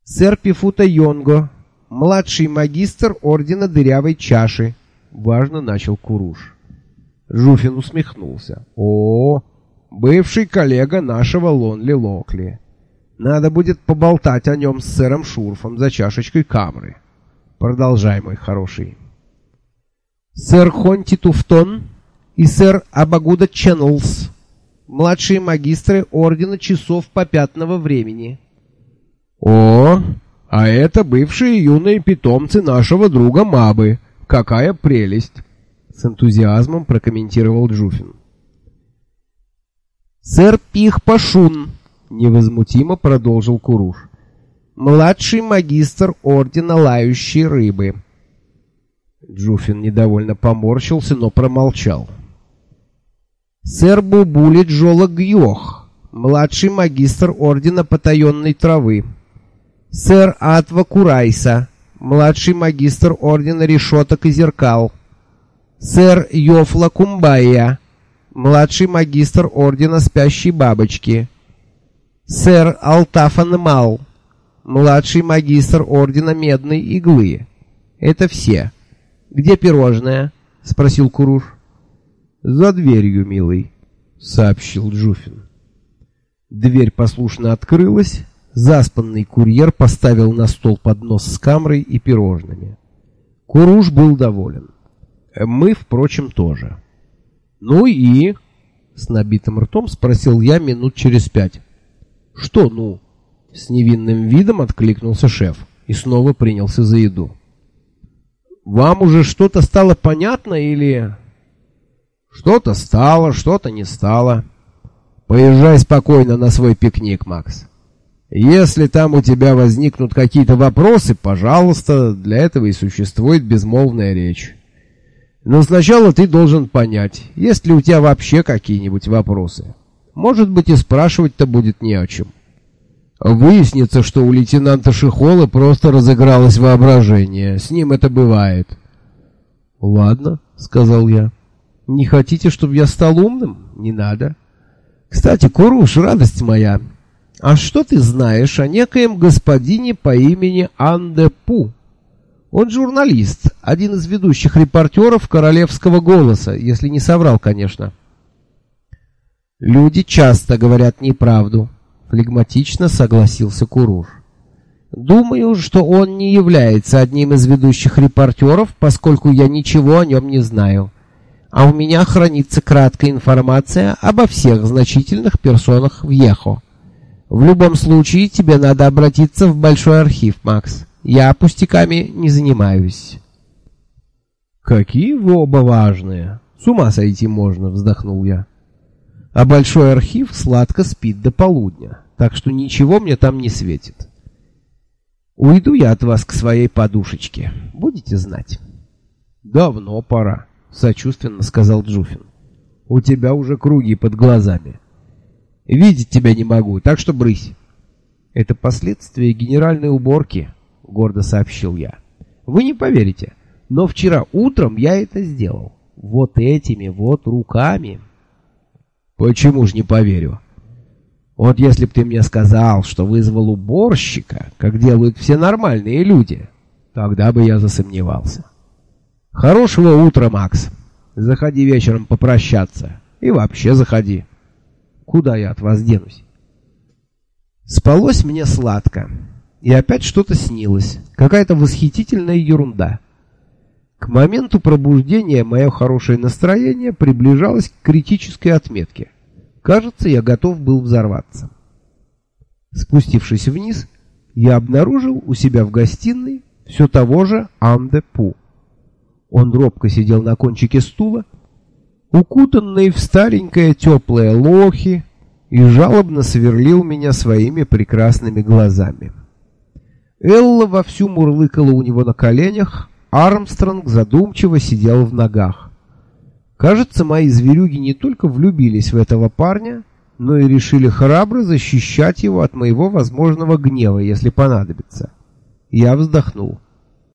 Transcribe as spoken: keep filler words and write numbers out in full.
Сэр Пифута Йонго, младший магистр ордена Дырявой Чаши, важно начал Куруш. Жуфин усмехнулся. О, бывший коллега нашего Лонли Локли. Надо будет поболтать о нем с сэром Шурфом за чашечкой камры. Продолжай, мой хороший. Сэр Хонти Туфтон и сэр Абагуда Ченнелс, младшие магистры ордена часов попятного времени. О, а это бывшие юные питомцы нашего друга Мабы. Какая прелесть! С энтузиазмом прокомментировал Джуфин. Сэр Пих Пашун, невозмутимо продолжил Куруш, младший магистр ордена Лающей Рыбы. Джуфин недовольно поморщился, но промолчал. Сэр Бубули Джола Гьох, младший магистр ордена Потаенной Травы. Сэр Атва Курайса, младший магистр ордена Решеток и Зеркал. Сэр Йофла Кумбайя, младший магистр ордена Спящей Бабочки. Сэр Алтафан Мал, младший магистр ордена Медной Иглы. Это все. Где пирожное? Спросил Куруш. За дверью, милый, сообщил Джуфин. Дверь послушно открылась. Заспанный курьер поставил на стол поднос с камрой и пирожными. Куруш был доволен. Мы, впрочем, тоже. Ну и... С набитым ртом спросил я минут через пять. Что ну? С невинным видом откликнулся шеф и снова принялся за еду. Вам уже что-то стало понятно или... Что-то стало, что-то не стало. Поезжай спокойно на свой пикник, Макс. Если там у тебя возникнут какие-то вопросы, пожалуйста, для этого и существует безмолвная речь. Но сначала ты должен понять, есть ли у тебя вообще какие-нибудь вопросы. Может быть, и спрашивать-то будет не о чем. Выяснится, что у лейтенанта Шихола просто разыгралось воображение. С ним это бывает. Ладно, сказал я. Не хотите, чтобы я стал умным? Не надо. Кстати, Куруш, радость моя, а что ты знаешь о некоем господине по имени Анде Пу? Он журналист, один из ведущих репортеров «Королевского голоса», если не соврал, конечно. Люди часто говорят неправду, флегматично согласился Куруш. Думаю, что он не является одним из ведущих репортеров, поскольку я ничего о нем не знаю. А у меня хранится краткая информация обо всех значительных персонах в Ехо. В любом случае, тебе надо обратиться в большой архив, Макс. Я пустяками не занимаюсь. Какие вы оба важные. С ума сойти можно, вздохнул я. А большой архив сладко спит до полудня, так что ничего мне там не светит. Уйду я от вас к своей подушечке. Будете знать. Давно пора, сочувственно сказал Джуфин. У тебя уже круги под глазами. Видеть тебя не могу, так что брысь. Это последствия генеральной уборки, гордо сообщил я. Вы не поверите, но вчера утром я это сделал. Вот этими вот руками. Почему ж не поверю? Вот если б ты мне сказал, что вызвал уборщика, как делают все нормальные люди, тогда бы я засомневался. Хорошего утра, Макс. Заходи вечером попрощаться. И вообще заходи. Куда я от вас денусь? Спалось мне сладко. И опять что-то снилось. Какая-то восхитительная ерунда. К моменту пробуждения мое хорошее настроение приближалось к критической отметке. Кажется, я готов был взорваться. Спустившись вниз, я обнаружил у себя в гостиной все того же Анде Пу. Он робко сидел на кончике стула, укутанный в старенькое теплое лохи, и жалобно сверлил меня своими прекрасными глазами. Элла вовсю мурлыкала у него на коленях, Армстронг задумчиво сидел в ногах. Кажется, мои зверюги не только влюбились в этого парня, но и решили храбро защищать его от моего возможного гнева, если понадобится. Я вздохнул.